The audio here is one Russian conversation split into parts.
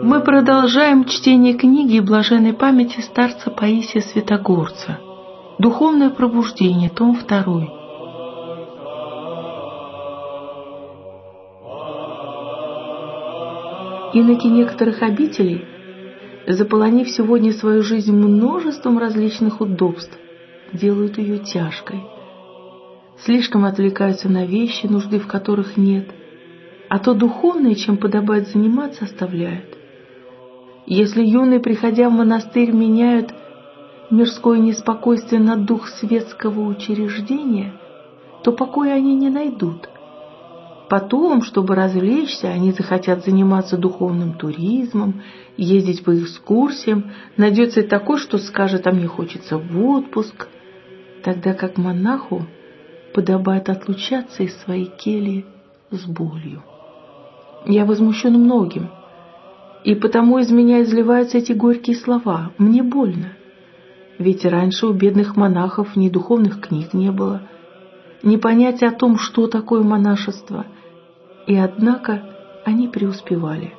Мы продолжаем чтение книги блаженной памяти старца Паисия Святогорца «Духовное пробуждение», том 2. Иноки некоторых обителей, заполонив сегодня свою жизнь множеством различных удобств, делают ее тяжкой. Слишком отвлекаются на вещи, нужды в которых нет, а то духовное, чем подобает заниматься, оставляют. Если юные, приходя в монастырь, меняют мирское неспокойствие на дух светского учреждения, то покоя они не найдут. Потом, чтобы развлечься, они захотят заниматься духовным туризмом, ездить по экскурсиям, найдется и такой, что скажет: а мне хочется в отпуск, тогда как монаху подобает отлучаться из своей кельи с болью. Я возмущен многим, и потому из меня изливаются эти горькие слова. Мне больно. Ведь раньше у бедных монахов ни духовных книг не было, ни понятия о том, что такое монашество, и однако они преуспевали.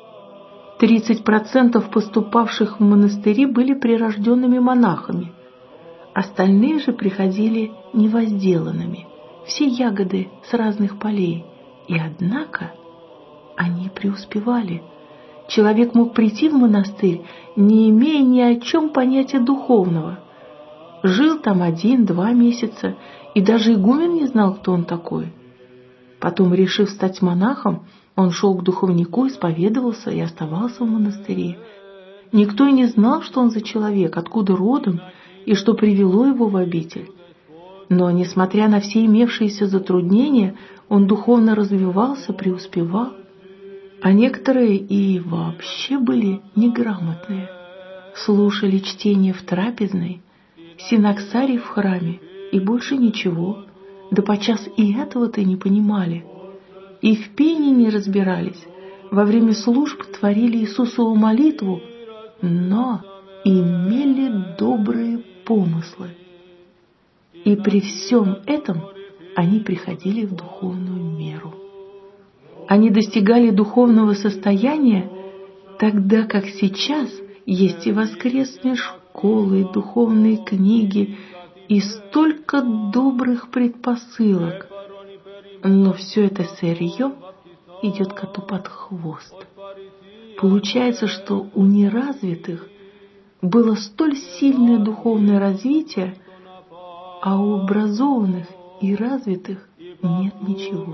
30% поступавших в монастыри были прирожденными монахами, остальные же приходили невозделанными, все ягоды с разных полей, и однако они преуспевали. Человек мог прийти в монастырь, не имея ни о чем понятия духовного. Жил там 1-2 месяца, и даже игумен не знал, кто он такой. Потом, решив стать монахом, он шел к духовнику, исповедовался и оставался в монастыре. Никто и не знал, что он за человек, откуда родом и что привело его в обитель. Но, несмотря на все имевшиеся затруднения, он духовно развивался, преуспевал. А некоторые и вообще были неграмотные. Слушали чтение в трапезной, синоксарий в храме и больше ничего, да подчас и этого-то не понимали. И в пении не разбирались, во время служб творили Иисусову молитву, но имели добрые помыслы. И при всем этом они приходили в духовную меру. Они достигали духовного состояния, тогда как сейчас есть и воскресные школы, и духовные книги, и столько добрых предпосылок. Но все это сырье идет коту под хвост. Получается, что у неразвитых было столь сильное духовное развитие, а у образованных и развитых нет ничего.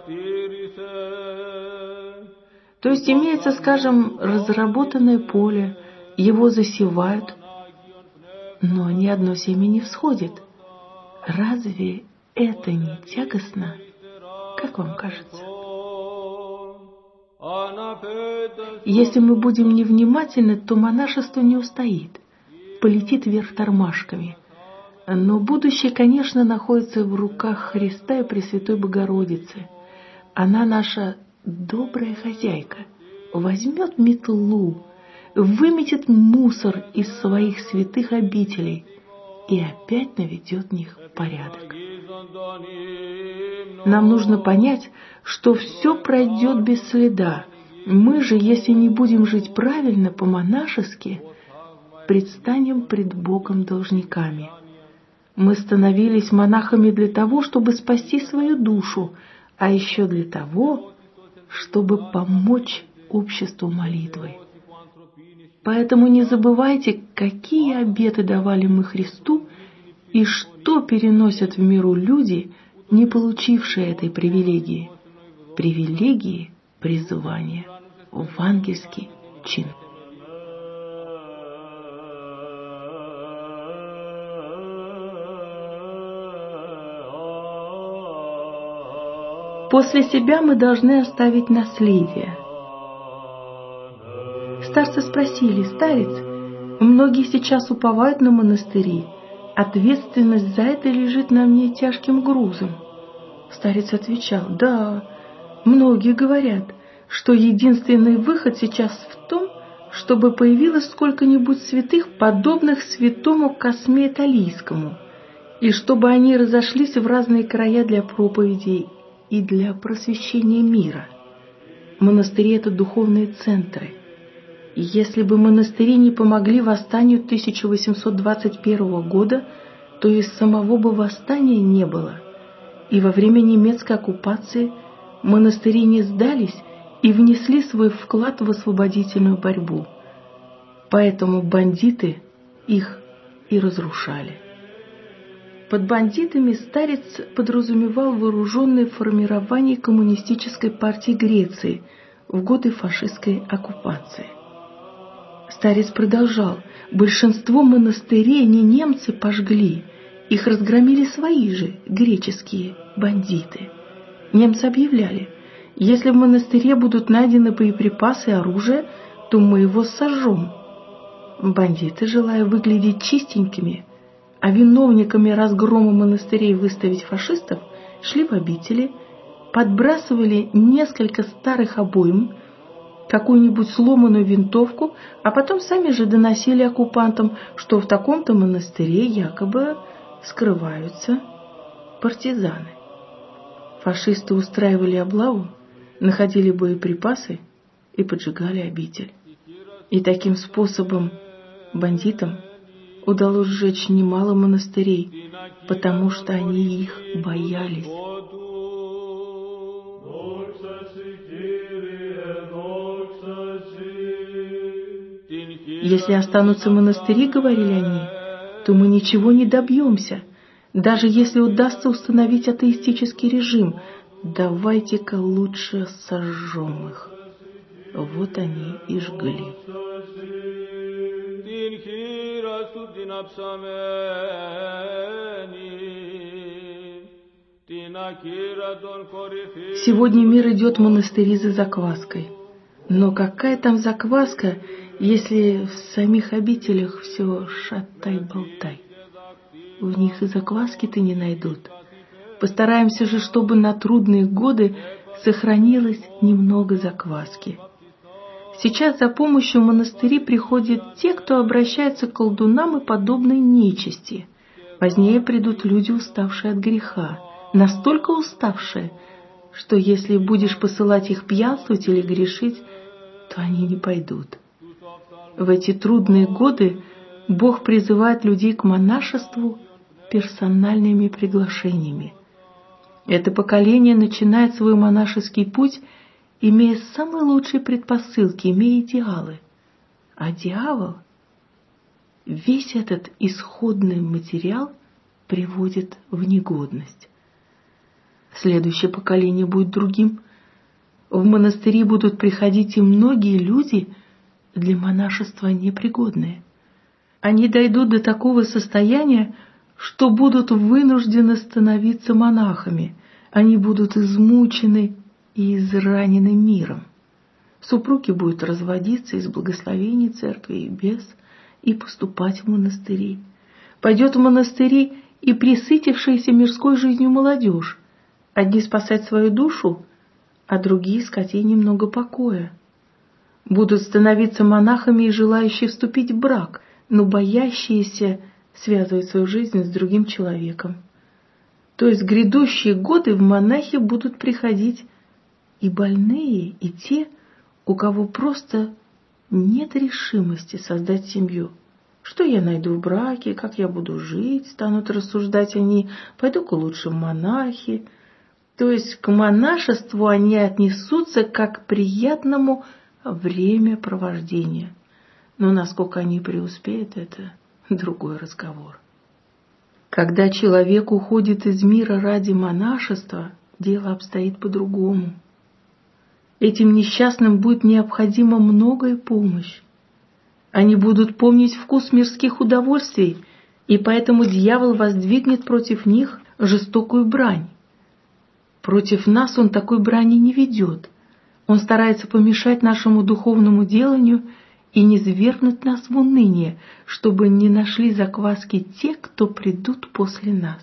То есть имеется, скажем, разработанное поле, его засевают, но ни одно семя не всходит. Разве это не тягостно? Как вам кажется? Если мы будем невнимательны, то монашество не устоит, полетит вверх тормашками. Но будущее, конечно, находится в руках Христа и Пресвятой Богородицы. Она наша добрая хозяйка, возьмет метлу, выметет мусор из своих святых обителей и опять наведет в них порядок. Нам нужно понять, что все пройдет без следа. Мы же, если не будем жить правильно, по-монашески, предстанем пред Богом должниками. Мы становились монахами для того, чтобы спасти свою душу, а еще для того, чтобы помочь обществу молитвой. Поэтому не забывайте, какие обеты давали мы Христу и что переносят в миру люди, не получившие этой привилегии. Привилегии призывания в ангельский чин. После себя мы должны оставить наследие. Старцы спросили: старец, многие сейчас уповают на монастыри, ответственность за это лежит на мне тяжким грузом. Старец отвечал: да, многие говорят, что единственный выход сейчас в том, чтобы появилось сколько-нибудь святых, подобных святому Косме Италийскому, и чтобы они разошлись в разные края для проповедей и для просвещения мира. Монастыри — это духовные центры. Если бы монастыри не помогли восстанию 1821 года, то и самого бы восстания не было. И во время немецкой оккупации монастыри не сдались и внесли свой вклад в освободительную борьбу. Поэтому бандиты их и разрушали. Под бандитами старец подразумевал вооруженное формирование коммунистической партии Греции в годы фашистской оккупации. Старец продолжал: большинство монастырей не немцы пожгли, их разгромили свои же греческие бандиты. Немцы объявляли: если в монастыре будут найдены боеприпасы и оружие, то мы его сожжем. Бандиты, желая выглядеть чистенькими, а виновниками разгрома монастырей выставить фашистов, шли в обители, подбрасывали несколько старых обоим, какую-нибудь сломанную винтовку, а потом сами же доносили оккупантам, что в таком-то монастыре якобы скрываются партизаны. Фашисты устраивали облаву, находили боеприпасы и поджигали обитель. И таким способом бандитам удалось сжечь немало монастырей, потому что они их боялись. Если останутся монастыри, говорили они, то мы ничего не добьемся, даже если удастся установить атеистический режим. Давайте-ка лучше сожжем их. Вот они и жгли. Сегодня мир идет в монастыри за закваской. Но какая там закваска, если в самих обителях все шатай-болтай? В них и закваски-то не найдут. Постараемся же, чтобы на трудные годы сохранилось немного закваски. Сейчас за помощью в монастыри приходят те, кто обращается к колдунам и подобной нечисти. Позднее придут люди, уставшие от греха, настолько уставшие, что если будешь посылать их пьянствовать или грешить, то они не пойдут. В эти трудные годы Бог призывает людей к монашеству персональными приглашениями. Это поколение начинает свой монашеский путь, имея самые лучшие предпосылки, имея идеалы. А дьявол весь этот исходный материал приводит в негодность. Следующее поколение будет другим. В монастыри будут приходить и многие люди, для монашества непригодные. Они дойдут до такого состояния, что будут вынуждены становиться монахами. Они будут измучены и изранены миром. Супруги будут разводиться из благословений церкви и без, и поступать в монастыри. Пойдет в монастыри и пресытившаяся мирской жизнью молодежь. Одни спасать свою душу, а другие искать ей немного покоя. Будут становиться монахами и желающие вступить в брак, но боящиеся связывать свою жизнь с другим человеком. То есть в грядущие годы в монахи будут приходить и больные, и те, у кого просто нет решимости создать семью. Что я найду в браке, как я буду жить, станут рассуждать они, пойду-ка лучше в монахи. То есть к монашеству они отнесутся как к приятному времяпровождению. Но насколько они преуспеют, это другой разговор. Когда человек уходит из мира ради монашества, дело обстоит по-другому. Этим несчастным будет необходима многое помощь. Они будут помнить вкус мирских удовольствий, и поэтому дьявол воздвигнет против них жестокую брань. Против нас он такой брани не ведет. Он старается помешать нашему духовному деланию и низвергнуть нас в уныние, чтобы не нашли закваски те, кто придут после нас.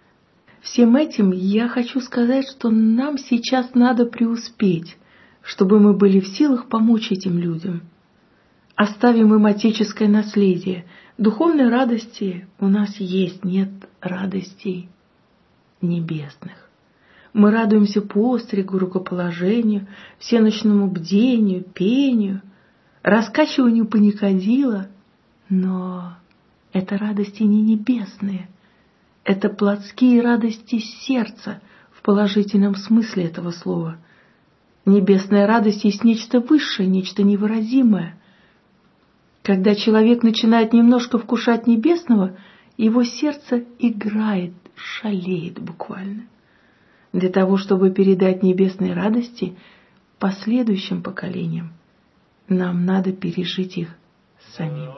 Всем этим я хочу сказать, что нам сейчас надо преуспеть, чтобы мы были в силах помочь этим людям. Оставим им отеческое наследие. Духовной радости у нас есть, нет радостей небесных. Мы радуемся постригу, рукоположению, всеночному бдению, пению, раскачиванию паникадила, но это радости не небесные, это плотские радости сердца в положительном смысле этого слова. Небесная радость есть нечто высшее, нечто невыразимое. Когда человек начинает немножко вкушать небесного, его сердце играет, шалеет буквально. Для того, чтобы передать небесные радости последующим поколениям, нам надо пережить их самим.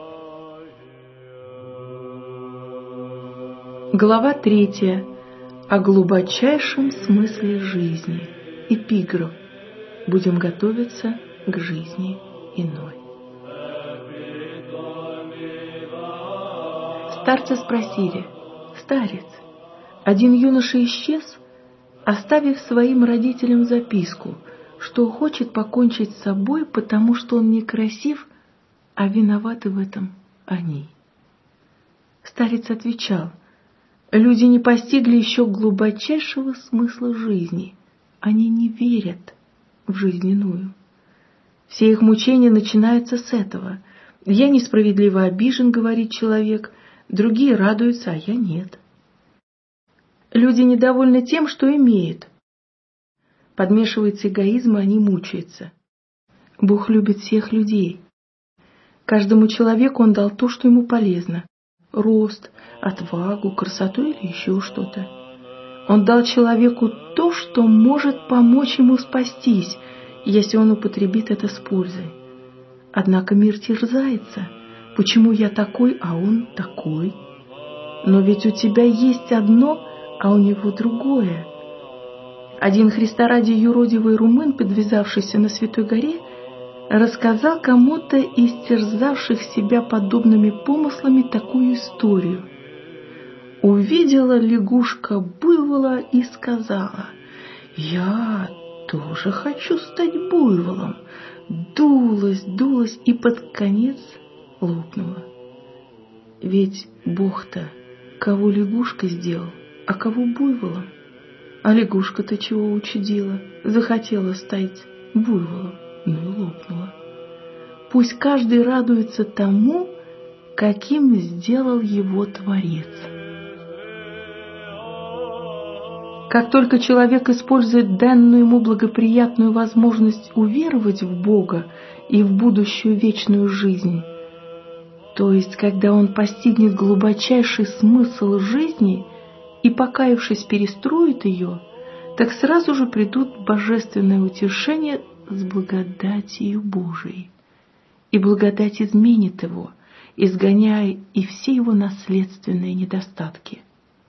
Глава 3. О глубочайшем смысле жизни. Эпиграф. Будем готовиться к жизни иной. Старца спросили: «Старец, один юноша исчез, оставив своим родителям записку, что хочет покончить с собой, потому что он некрасив, а виноваты в этом они». Старец отвечал: «Люди не постигли еще глубочайшего смысла жизни. Они не верят в жизнь иную. Все их мучения начинаются с этого. Я несправедливо обижен, говорит человек, другие радуются, а я нет. Люди недовольны тем, что имеют. Подмешивается эгоизм, и они мучаются. Бог любит всех людей. Каждому человеку Он дал то, что ему полезно. Рост, отвагу, красоту или еще что-то. Он дал человеку то, что может помочь ему спастись, если он употребит это с пользой. Однако мир терзается. Почему я такой, а он такой? Но ведь у тебя есть одно, а у него другое. Один Христа ради юродивый румын, подвязавшийся на Святой горе, рассказал кому-то из терзавших себя подобными помыслами такую историю. Увидела лягушка буйвола и сказала: «Я тоже хочу стать буйволом». Дулась и под конец лопнула. Ведь Бог-то кого лягушка сделал, а кого буйволом? А лягушка-то чего учудила? Захотела стать буйволом, ну и лопнула. Пусть каждый радуется тому, каким сделал его Творец. Как только человек использует данную ему благоприятную возможность уверовать в Бога и в будущую вечную жизнь, то есть когда он постигнет глубочайший смысл жизни и, покаявшись, перестроит ее, так сразу же придут божественное утешение с благодатью Божией. И благодать изменит его, изгоняя и все его наследственные недостатки.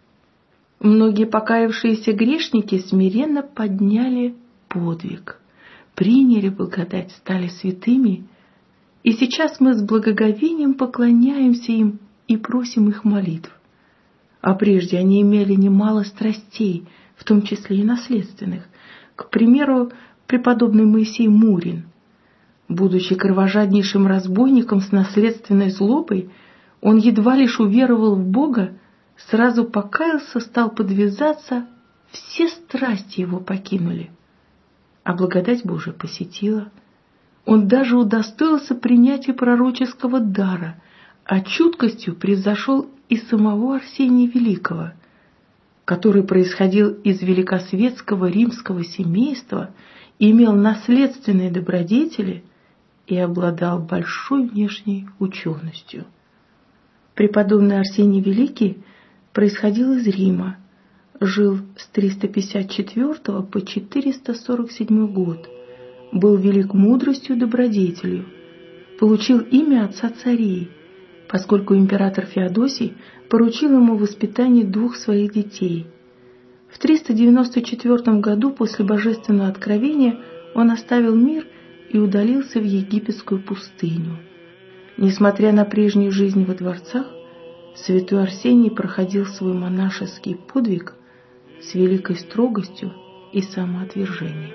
Многие покаявшиеся грешники смиренно подняли подвиг, приняли благодать, стали святыми, и сейчас мы с благоговением поклоняемся им и просим их молитв. А прежде они имели немало страстей, в том числе и наследственных. К примеру, преподобный Моисей Мурин. Будучи кровожаднейшим разбойником с наследственной злобой, он едва лишь уверовал в Бога, сразу покаялся, стал подвязаться, все страсти его покинули. А благодать Божия посетила. Он даже удостоился принятия пророческого дара, а чуткостью превзошел и самого Арсения Великого, который происходил из великосветского римского семейства, имел наследственные добродетели и обладал большой внешней ученостью. Преподобный Арсений Великий происходил из Рима, жил с 354 по 447 год, был велик мудростью и добродетелью, получил имя отца царей, поскольку император Феодосий поручил ему воспитание 2 своих детей. В 394 году после божественного откровения он оставил мир и удалился в египетскую пустыню. Несмотря на прежнюю жизнь во дворцах, святой Арсений проходил свой монашеский подвиг с великой строгостью и самоотвержением.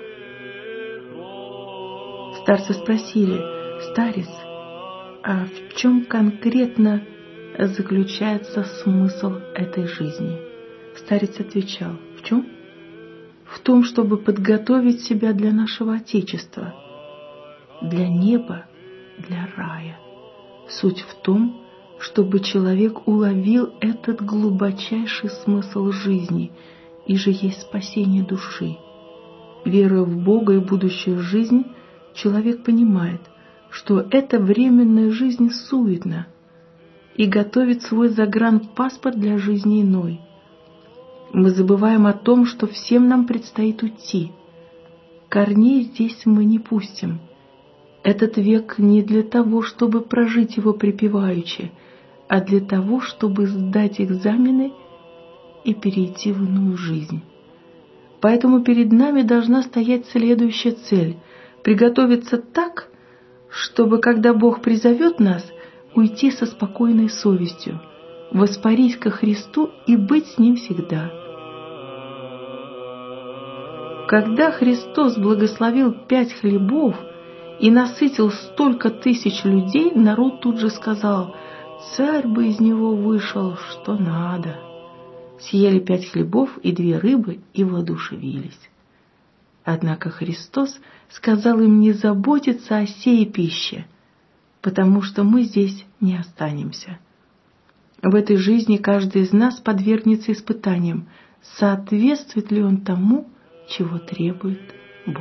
Старцы спросили: «Старец, а в чем конкретно заключается смысл этой жизни?» Старец отвечал: «В чем? В том, чтобы подготовить себя для нашего Отечества, для неба для рая. Суть в том, чтобы человек уловил этот глубочайший смысл жизни, и же есть спасение души. Веруя в Бога и будущую жизнь, человек понимает, что эта временная жизнь суетна, и готовит свой загранпаспорт для жизни иной. Мы забываем о том, что всем нам предстоит уйти. Корней здесь мы не пустим. Этот век не для того, чтобы прожить его припеваючи, а для того, чтобы сдать экзамены и перейти в иную жизнь. Поэтому перед нами должна стоять следующая цель – приготовиться так, чтобы, когда Бог призовет нас, уйти со спокойной совестью, воспарить ко Христу и быть с Ним всегда. Когда Христос благословил 5 хлебов и насытил столько тысяч людей, народ тут же сказал: «Царь бы из него вышел, что надо». Съели 5 хлебов и 2 рыбы и воодушевились. Однако Христос сказал им не заботиться о сей пище, потому что мы здесь не останемся. В этой жизни каждый из нас подвергнется испытаниям, соответствует ли он тому, чего требует Бог.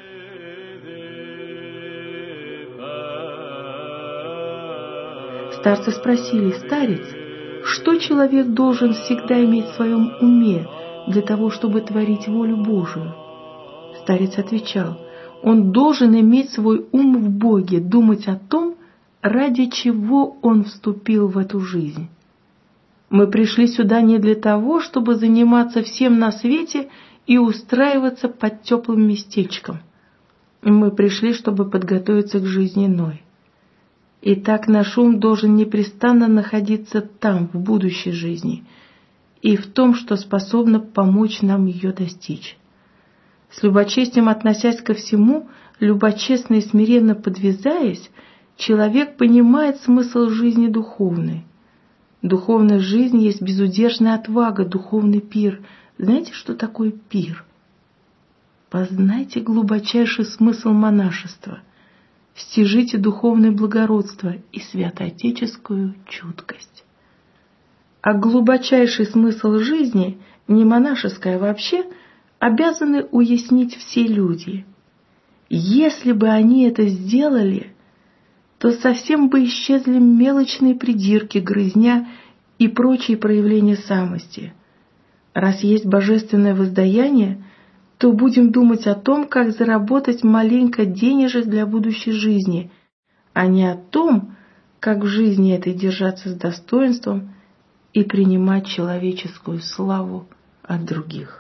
Старцы спросили: «Старец, что человек должен всегда иметь в своем уме для того, чтобы творить волю Божию?» Старец отвечал: «Он должен иметь свой ум в Боге, думать о том, ради чего он вступил в эту жизнь. Мы пришли сюда не для того, чтобы заниматься всем на свете и устраиваться под теплым местечком. Мы пришли, чтобы подготовиться к жизни иной. Итак, наш ум должен непрестанно находиться там, в будущей жизни, и в том, что способно помочь нам ее достичь. С любочестием относясь ко всему, любочестно и смиренно подвязаясь, человек понимает смысл жизни духовной. Духовная жизнь есть безудержная отвага, духовный пир. Знаете, что такое пир? Познайте глубочайший смысл монашества, стяжите духовное благородство и святоотеческую чуткость. А глубочайший смысл жизни, не монашеская вообще, обязаны уяснить все люди. Если бы они это сделали, то совсем бы исчезли мелочные придирки, грызня и прочие проявления самости. Раз есть божественное воздаяние, то будем думать о том, как заработать маленько денежек для будущей жизни, а не о том, как в жизни этой держаться с достоинством и принимать человеческую славу от других.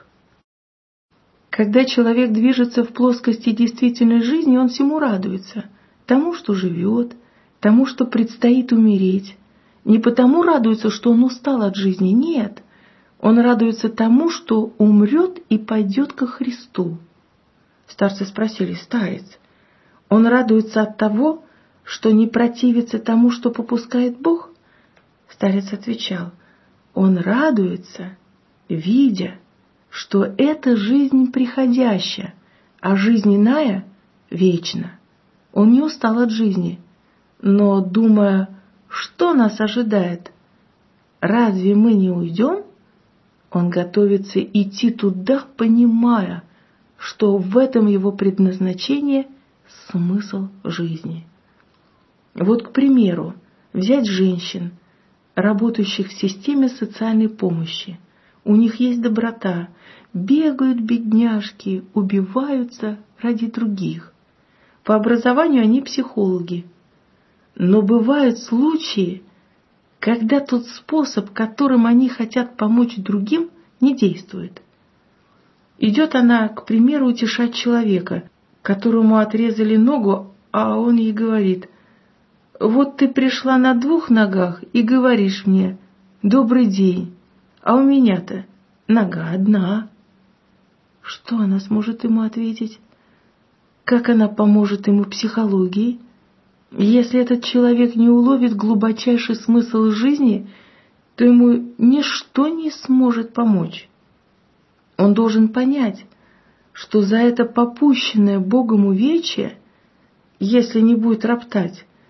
Когда человек движется в плоскости действительной жизни, он всему радуется, тому, что живет, тому, что предстоит умереть. Не потому радуется, что он устал от жизни, нет. Он радуется тому, что умрет и пойдет ко Христу. Старцы спросили: «Старец, он радуется от того, что не противится тому, что попускает Бог?» Старец отвечал: «Он радуется, видя, что эта жизнь приходящая, а жизнь иная вечна. Он не устал от жизни, но, думая, что нас ожидает, разве мы не уйдем, он готовится идти туда, понимая, что в этом его предназначение смысл жизни». Вот, к примеру, взять женщин, работающих в системе социальной помощи. У них есть доброта, бегают бедняжки, убиваются ради других. По образованию они психологи. Но бывают случаи, когда тот способ, которым они хотят помочь другим, не действует. Идет она, к примеру, утешать человека, которому отрезали ногу, а он ей говорит: «Вот ты пришла на 2 ногах и говоришь мне: добрый день, а у меня-то нога одна». Что она сможет ему ответить? Как она поможет ему психологией? Если этот человек не уловит глубочайший смысл жизни, то ему ничто не сможет помочь. Он должен понять, что за это попущенное Богом увечье, если не будет роптать,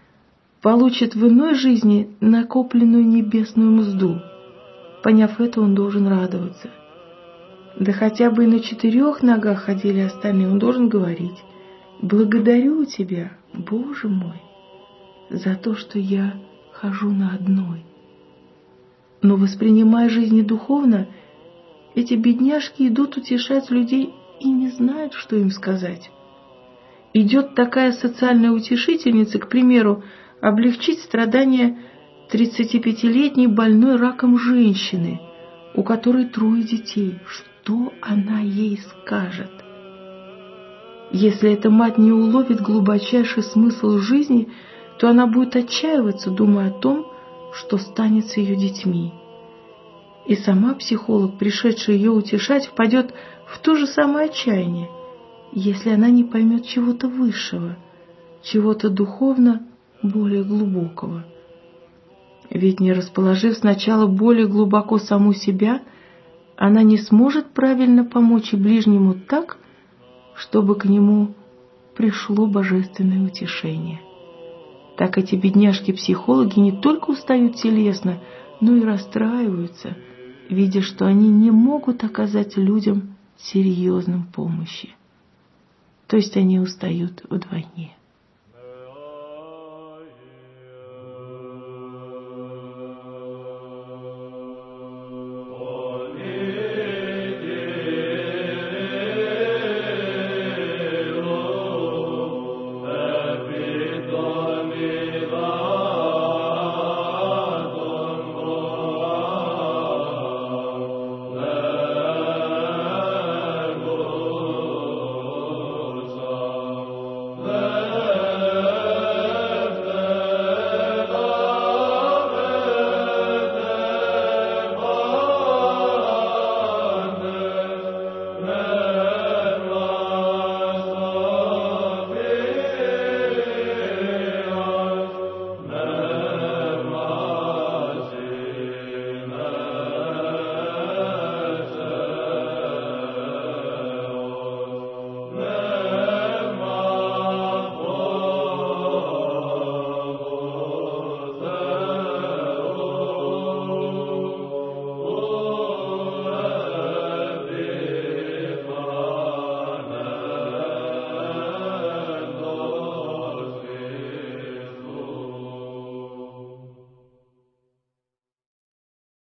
получит в иной жизни накопленную небесную мзду. Поняв это, он должен радоваться. Да хотя бы и на 4 ногах ходили остальные, он должен говорить: «Благодарю тебя, Боже мой, за то, что я хожу на одной». Но, воспринимая жизнь духовно, эти бедняжки идут утешать людей и не знают, что им сказать. Идет такая социальная утешительница, к примеру, облегчить страдания 35-летней больной раком женщины, у которой 3 детей. Что она ей скажет? Если эта мать не уловит глубочайший смысл жизни, то она будет отчаиваться, думая о том, что станет с ее детьми. И сама психолог, пришедший ее утешать, впадет в то же самое отчаяние, если она не поймет чего-то высшего, чего-то духовно более глубокого. Ведь не расположив сначала более глубоко саму себя, она не сможет правильно помочь и ближнему так, чтобы к нему пришло божественное утешение. Так эти бедняжки-психологи не только устают телесно, но и расстраиваются, видя, что они не могут оказать людям серьезной помощи. То есть они устают вдвойне.